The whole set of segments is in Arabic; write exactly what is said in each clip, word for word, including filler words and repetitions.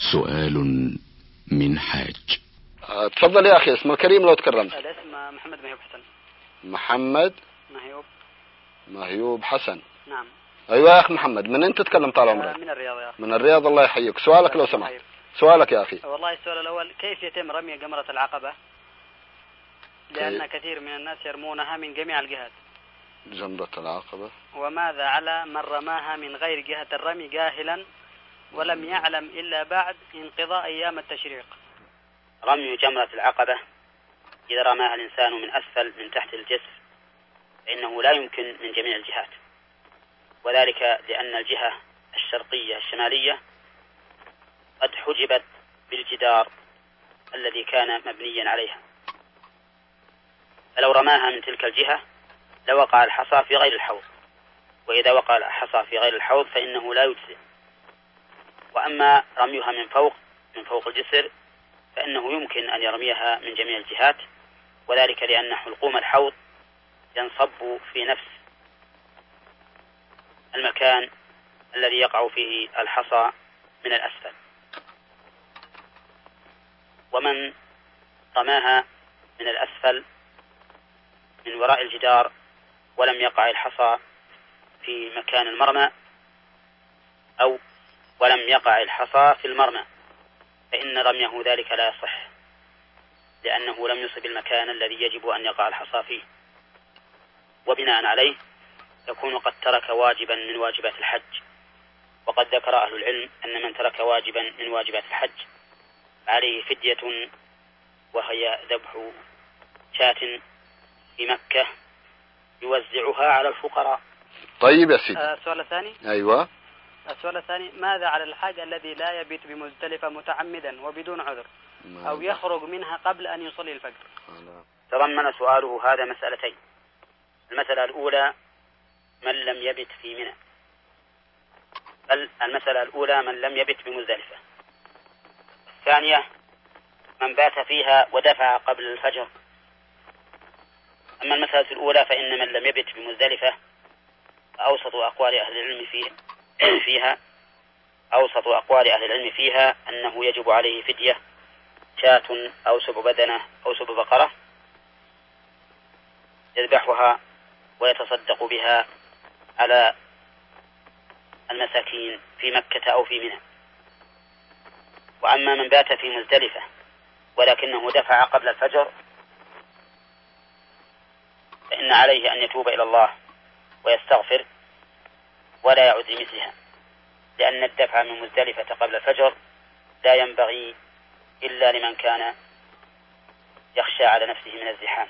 سؤال من حاج. أه تفضل يا أخي، اسم الكريم لو تكرمت. الاسم محمد مهيوب حسن. محمد مهيوب مهيوب حسن. نعم. أيوة يا أخي محمد، من أنت تتكلم طال عمرك؟ من الرياض يا أخي. من الرياض، الله يحييك. سؤالك لو سمحت. سؤالك يا أخي. والله السؤال الأول، كيف يتم رمي جمرة العقبة؟ لأن كثير من الناس يرمونها من جميع الجهات. جمرة العقبة. وماذا على من رماها من غير جهة الرمي جاهلا ولم يعلم إلا بعد انقضاء أيام التشريق؟ رمي جمرة العقبة إذا رماها الإنسان من أسفل من تحت الجسر فإنه لا يمكن من جميع الجهات، وذلك لأن الجهة الشرقية الشمالية قد حجبت بالجدار الذي كان مبنيا عليها، فلو رماها من تلك الجهة لوقع الحصى في غير الحوض، وإذا وقع الحصى في غير الحوض فإنه لا يجزئ. وأما رميها من فوق من فوق الجسر فإنه يمكن أن يرميها من جميع الجهات، وذلك لأن حلقوم الحوض ينصب في نفس المكان الذي يقع فيه الحصى من الأسفل. ومن رماها من الأسفل من وراء الجدار ولم يقع الحصى في مكان المرمى أو ولم يقع الحصى في المرمى فإن رميه ذلك لا يصح، لأنه لم يصب المكان الذي يجب أن يقع الحصى فيه، وبناء عليه يكون قد ترك واجبا من واجبات الحج. وقد ذكر أهل العلم أن من ترك واجبا من واجبات الحج عليه فدية، وهي ذبح شاة في مكة يوزعها على الفقراء. طيب يا سيدي. السؤال الثاني. أيوة. السؤال الثاني، ماذا على الحاج الذي لا يبيت بمزدلفة متعمدا وبدون عذر أو يخرج منها قبل أن يصلي الفجر؟ تضمن سؤاله هذا مسألتين. المسألة الأولى من لم يبت في منى. المسألة الأولى من لم يبت بمزدلفة. الثانية من بات فيها ودفع قبل الفجر. أما المسألة الأولى فإن من لم يبت بمزدلفة أوسط أقوال أهل العلم فيه فيها أوسط أقوال أهل العلم فيها أنه يجب عليه فدية شاة أو سب بدنة أو سب بقرة يذبحها ويتصدق بها على المساكين في مكة أو في منى. وأما من بات في مزدلفة ولكنه دفع قبل الفجر فإن عليه أن يتوب إلى الله ويستغفر ولا يعود لمثلها، لأن الدفع من مزدلفة قبل الفجر لا ينبغي إلا لمن كان يخشى على نفسه من الزحام.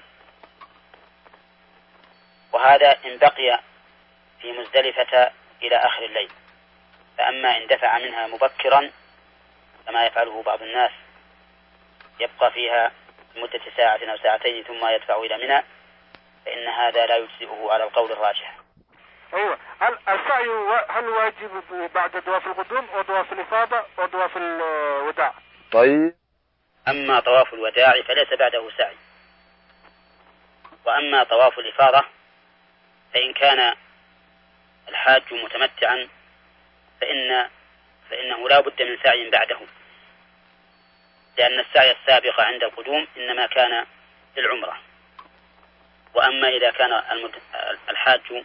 وهذا إن بقي في مزدلفة إلى آخر الليل. فأما إن دفع منها مبكرا كما يفعله بعض الناس يبقى فيها مدة ساعة أو ساعتين ثم يدفع إلى منى فإن هذا لا يجزئه على القول الراجح. أيوة. هل السعي هل واجب بعد طواف القدوم وطواف الإفاضة وطواف الوداع؟ طيب. أما طواف الوداع فليس بعده سعي. وأما طواف الإفاضة فإن كان الحاج متمتعا فإن فإنه لا بد من سعي بعده، لأن السعي السابق عند القدوم إنما كان للعمرة. وأما إذا كان الحاج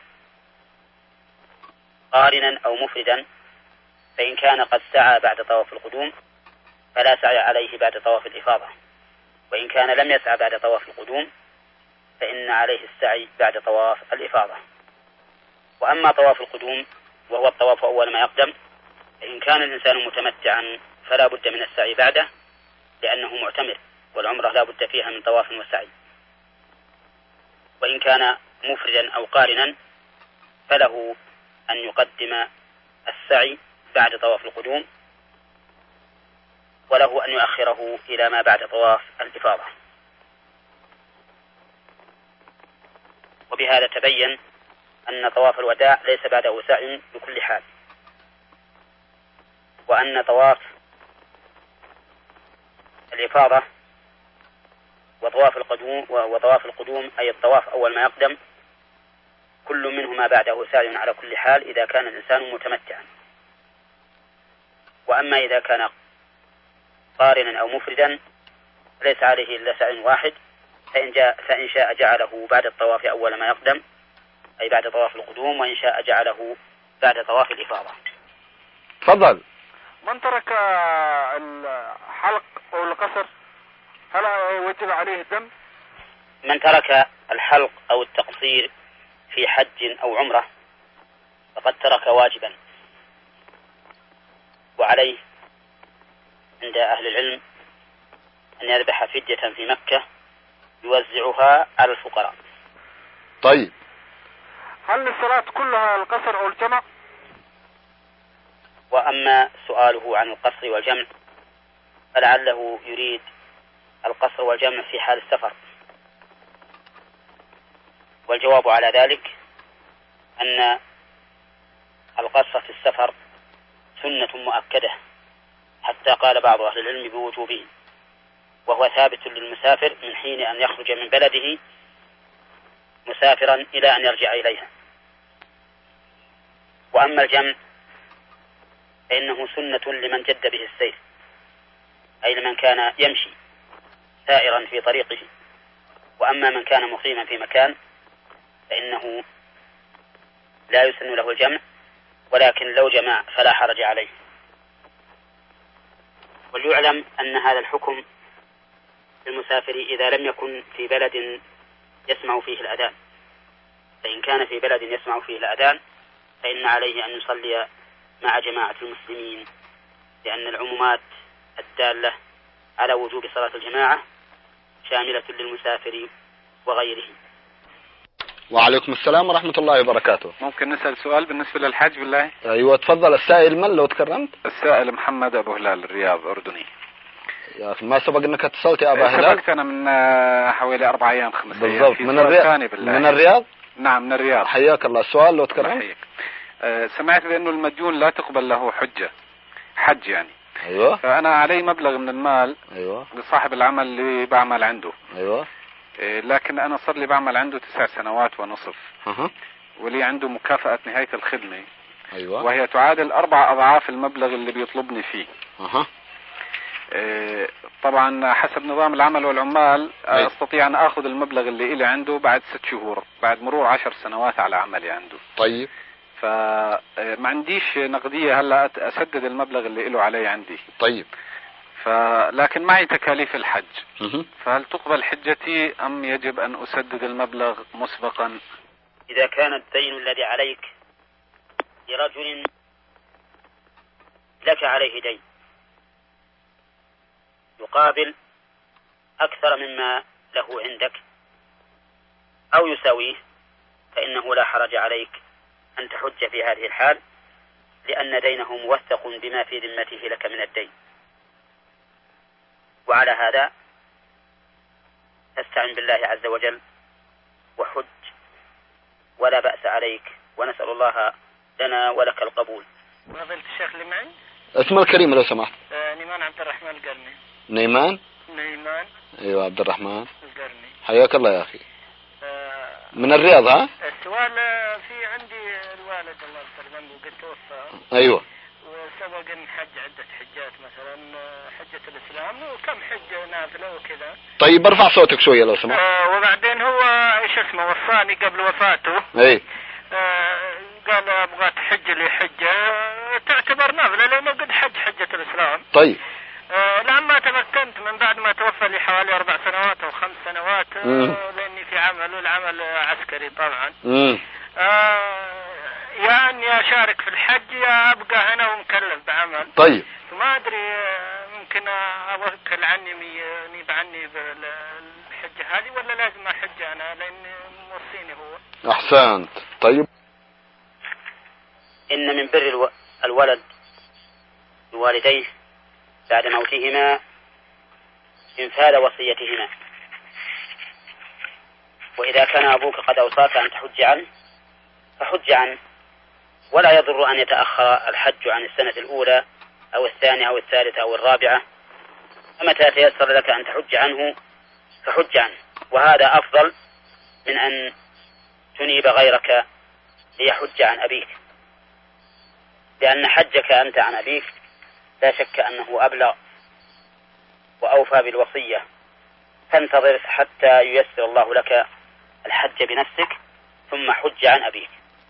قارنا أو مفردا فإن كان قد سعى بعد طواف القدوم فلا سعي عليه بعد طواف الإفاضة، وإن كان لم يسعى بعد طواف القدوم فإن عليه السعي بعد طواف الإفاضة. وأما طواف القدوم وهو الطواف أول ما يقدم فإن كان الإنسان متمتعا فلا بد من السعي بعده، لأنه معتمر والعمرة لا بد فيها من طواف وسعي. وإن كان مفردا أو قارنا فله أن يقدم السعي بعد طواف القدوم، وله أن يؤخره إلى ما بعد طواف الإفاضة. وبهذا تبين أن طواف الوداع ليس بعده سعي بكل حال، وأن طواف الإفاضة وطواف القدوم وطواف القدوم أي الطواف أول ما يقدم كل منهما بعده سعي على كل حال إذا كان الإنسان متمتعا. وأما إذا كان قارنا أو مفردا ليس عليه إلا سعي واحد، فإن, جاء فإن شاء جعله بعد الطواف أول ما يقدم أي بعد طواف القدوم، وإن شاء جعله بعد طواف الإفاضة. تفضل. من ترك الحلق أو القصر هل يوجب عليه الدم؟ من ترك الحلق أو التقصير في حج أو عمرة فقد ترك واجبا، وعليه عند أهل العلم أن يذبح فدية في مكة يوزعها على الفقراء. طيب، هل الصلاة كلها القصر أو الجمع؟ وأما سؤاله عن القصر والجمع فلعله يريد القصر والجمع في حال السفر، والجواب على ذلك أن القصر في السفر سنة مؤكدة حتى قال بعض أهل العلم بوجوبه، وهو ثابت للمسافر من حين أن يخرج من بلده مسافرا إلى أن يرجع إليها. وأما الجمع فإنه سنة لمن جد به السير، أي لمن كان يمشي سائرا في طريقه. وأما من كان مقيما في مكان فإنه لا يسن له الجمع، ولكن لو جمع فلا حرج عليه. وليعلم أن هذا الحكم للمسافر إذا لم يكن في بلد يسمع فيه الأذان، فإن كان في بلد يسمع فيه الأذان فإن عليه أن يصلي مع جماعة المسلمين، لأن العمومات الدالة على وجوب صلاة الجماعة شاملة للمسافر وغيره. وعليكم السلام ورحمة الله وبركاته. ممكن نسأل سؤال بالنسبة للحج بالله؟ أيوة تفضل. السائل من لو تكرمت؟ السائل محمد أبو هلال، الرياض، أردني. يا أخي ما سبق أنك اتصلت يا أبا هلال؟ سبقت أنا من حوالي أربع أيام خمس أيام. بالضبط. من الرياض؟ من الرياض؟ نعم من الرياض. حياك الله. السؤال لو تكرمت؟ أه سمعت بأنه المديون لا تقبل له حجة حج يعني. أيوة. فأنا علي مبلغ من المال. أيوة. لصاحب العمل اللي بعمل عنده. أيوة. إيه لكن أنا صار لي بعمل عنده تسع سنوات ونصف. أه. ولي عنده مكافأة نهاية الخدمة. أيوة. وهي تعادل أربع أضعاف المبلغ اللي بيطلبني فيه. أه. إيه طبعا حسب نظام العمل والعمال أي. أستطيع أن أخذ المبلغ اللي إلي عنده بعد ست شهور بعد مرور عشر سنوات على عملي عنده. طيب. فما عنديش نقدية هلا أسدد المبلغ اللي إله علي عندي. طيب. فلكن معي تكاليف الحج. مه. فهل تقبل حجتي أم يجب أن أسدد المبلغ مسبقا؟ إذا كان الدين الذي عليك لرجل لك عليه دين يقابل أكثر مما له عندك أو يساويه فإنه لا حرج عليك أن تحج في هذه الحال، لأن دينه موثق بما في ذمته لك من الدين. وعلى هذا استعن بالله عز وجل وحج ولا بأس عليك، ونسأل الله لنا ولك القبول. فضيلة الشيخ اللي معي اسم الكريم لو سمحت. آه نيمان عبد الرحمن القرني. نيمان؟ نيمان ايوه عبد الرحمن القرني. حياك الله يا اخي. آه من الرياض ها؟ السؤال في عندي الوالد الله يغفر ذنبه قد توفى. ايوه. وسبق ان حج عدة حجات مثلا حجة الاسلام وكم حج نافلة وكذا. طيب ارفع صوتك شوية لو سمحت. آه وبعدين هو ايش اسمه وصاني قبل وفاته. اي. آه قال ابغى تحج لي حجة تعتبر نافلة لانه قد حج حجة الاسلام. طيب. آه لما تمكنت من بعد ما توفى لي حوالي اربع سنوات او خمس سنوات آه لاني في عمل والعمل عسكري طبعا. امم آه يا اني اشارك في الحج يا ابقى هنا ومكلف بعمل. طيب. ما ادري ممكن اوكل عني نيب عني بالحجة هذه ولا لازم احج انا لان موصيني هو. احسنت. طيب. ان من بر الولد بوالديه بعد موتهما انفاذ وصيتهما، وإذا كان أبوك قد أوصاك أن تحج عنه فحج عنه، ولا يضر أن يتأخر الحج عن السنة الأولى أو الثانية أو الثالثة أو الرابعة، فمتى تيسر لك أن تحج عنه فحج عنه، وهذا أفضل من أن تنيب غيرك ليحج عن أبيك، لأن حجك أنت عن أبيك لا شك أنه أبلغ وأوفى بالوصية، فانتظر حتى ييسر الله لك الحج بنفسك ثم حج عن أبيك.